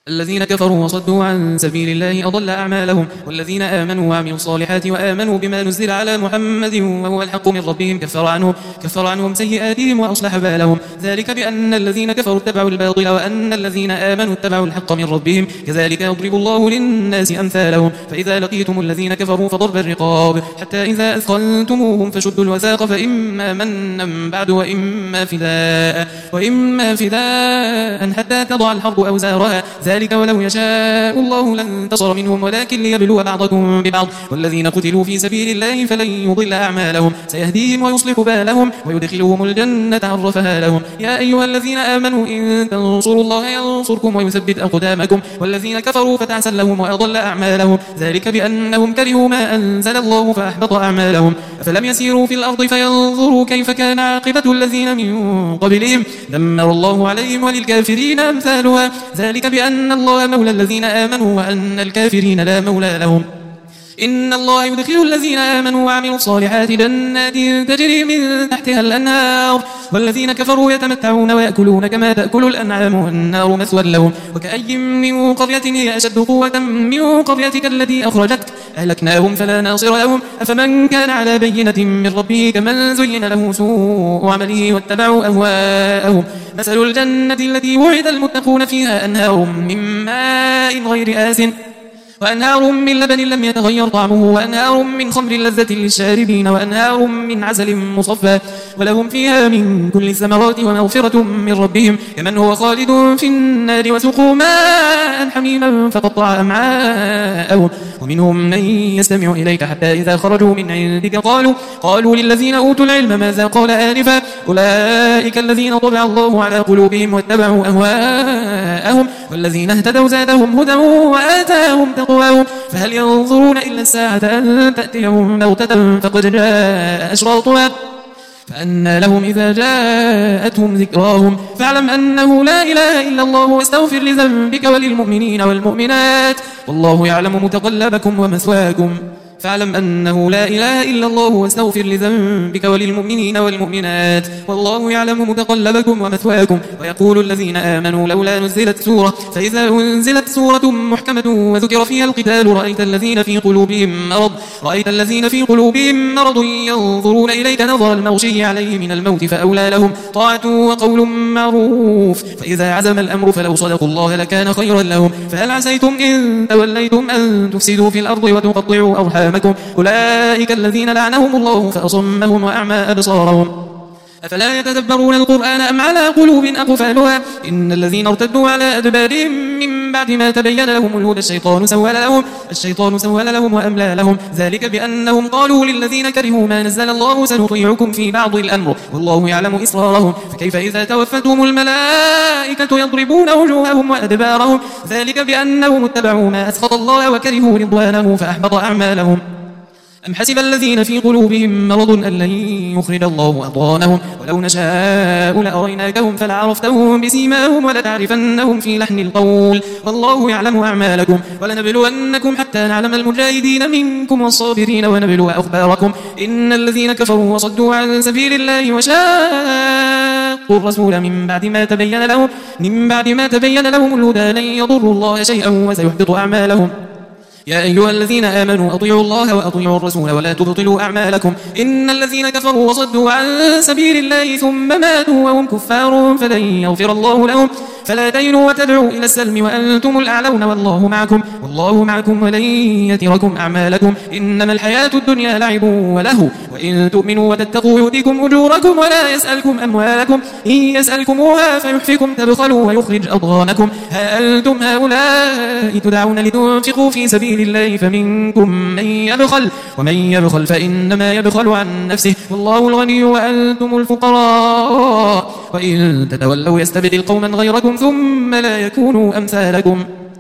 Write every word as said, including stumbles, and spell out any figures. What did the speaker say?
الذين كفروا وصدوا عن سبيل الله أضل أعمالهم. والذين آمنوا وعملوا الصالحات وآمنوا بما نزل على محمد وهو الحق من ربهم كفر عنهم, كفر عنهم سيئاتهم وأصلح بالهم. ذلك بأن الذين كفروا اتبعوا الباطل وأن الذين آمنوا اتبعوا الحق من ربهم كذلك يضرب الله للناس أمثالهم. فإذا لقيتم الذين كفروا فضرب الرقاب حتى إذا أثخنتموهم فشدوا الوثاق فإما منا بعد وإما فداء وإما فداء حتى تضع الحرب أوزارها. ذلك ولو يشاء الله لانتصر منهم ولكن ليبلو بعضكم ببعض. والذين قتلوا في سبيل الله فلن يضل أعمالهم سيهديهم ويصلح بالهم ويدخلهم الجنة عرفها لهم. يا أيها الذين آمنوا إن تنصروا الله ينصركم ويثبت أقدامكم. والذين كفروا فتعسا لهم وأضل أعمالهم ذلك بأنهم كرهوا ما أنزل الله فأحبط أعمالهم. أفلم يسيروا في الأرض فينظروا كيف كان عاقبة الذين من قبلهم دمر الله عليهم وللكافرين أمثالها. ذلك بأن أن الله مولى الذين آمنوا وأن الكافرين لا مولى لهم. إن الله يدخل الذين آمنوا وعملوا الصالحات جنات تجري من تحتها الأنهار والذين كفروا يتمتعون ويأكلون كما تأكل الأنعام والنار مثوى لهم. وكأي من قرية هي أشد قوة من قريتك التي أخرجتك أهلكناهم فلا ناصر لهم. أفمن كان على بينة من ربه كمن زين له سوء عمله واتبعوا أهواءهم. مثل الجنة التي وعد المتقون فيها أنهار من ماء غير آسن وأنهار من لبن لم يتغير طعمه وأنهار من خمر لذة للشاربين وأنهار من عسل مصفى ولهم فيها من كل الثمرات ومغفرة من ربهم كمن هو خالد في النار وسقوا ماء حميما فقطع أمعاءهم. ومنهم من يستمع إليك حتى إذا خرجوا من عندك قالوا قالوا للذين أوتوا العلم ماذا قال آنفا أولئك الذين طبع الله على قلوبهم واتبعوا أهواءهم والذين اهتدوا زادهم هدى وآتاهم تقواهم. فهل ينظرون إلا الساعة أن تأتيهم بغتة فقد جاء أشراطها فأنى لهم إذا جاءتهم ذكراهم. فاعلم أنه لا إله إلا الله واستغفر لذنبك وللمؤمنين والمؤمنات والله يعلم متقلبكم ومثواكم. فاعلم أنه لا إله إلا الله واستغفر لذنبك وللمؤمنين والمؤمنات والله يعلم متقلبكم ومثواكم. ويقول الذين آمنوا لولا نزلت سورة فإذا أنزلت سورة محكمة وذكر فيها القتال رأيت الذين في قلوبهم مرض رأيت الذين في قلوبهم مرض ينظرون إليك نظر المغشي عليه من الموت فأولى لهم طاعة وقول معروف. فإذا عزم الأمر فلو صدقوا الله لكان خيرا لهم. فهل عسيتم إن توليتم أن تفسدوا في الأرض وتقطعوا أرحامكم أولئك الذين لعنهم الله فأصمهم وأعمى أبصارهم. أفلا يتدبرون القرآن أم على قلوب أقفالها. إن الذين ارتدوا على أدبارهم من بعد ما تبين لهم الهدى الشيطان سول لهم الشيطان سول لهم وأملى لهم. ذلك بأنهم قالوا للذين كرهوا ما نزل الله سنطيعكم في بعض الأمر والله يعلم إسرارهم. فكيف إذا توفتهم الملائكة يضربون وجوههم وأدبارهم. ذلك بأنهم اتبعوا ما أسخط الله وكرهوا رضوانه فأحبط أعمالهم. أم حسب الذين في قلوبهم مرض أن لن يخرج الله أضغانهم ولو نشاء لأريناكهم فلعرفتهم بسيماهم ولتعرفنهم في لحن القول والله يعلم أعمالكم. ولنبلونكم حتى نعلم المجاهدين منكم والصابرين ونبلو أخباركم. إن الذين كفروا وصدوا عن سبيل الله وشاقوا الرسول من بعد ما تبين لهم من بعد ما تبين لهم الهدى لن يضروا الله شيئا وسيحبط أعمالهم. يا أيها الذين آمنوا أطيعوا الله وأطيعوا الرسول ولا تبطلوا أعمالكم. إن الذين كفروا وصدوا عن سبيل الله ثم ماتوا وهم كفار فلن يغفر الله لهم. فلا تهنوا وتدعوا إلى السلم وأنتم الأعلون والله معكم والله معكم ولن يتركم أعمالكم. إنما الحياة الدنيا لعب ولهو وإن تؤمنوا وتتقوا يؤتكم أجوركم ولا يسألكم أموالكم. إن يسألكموها فيحفكم تبخلوا ويخرج أضغانكم. ها أنتم هؤلاء تدعون لتنفقوا في سبيل الله فمنكم من يبخل ومن يبخل فإنما يبخل عن نفسه والله الغني وأنتم الفقراء وإن تتولوا يستبدل قوما غيركم ثم لا يكونوا أمثالكم.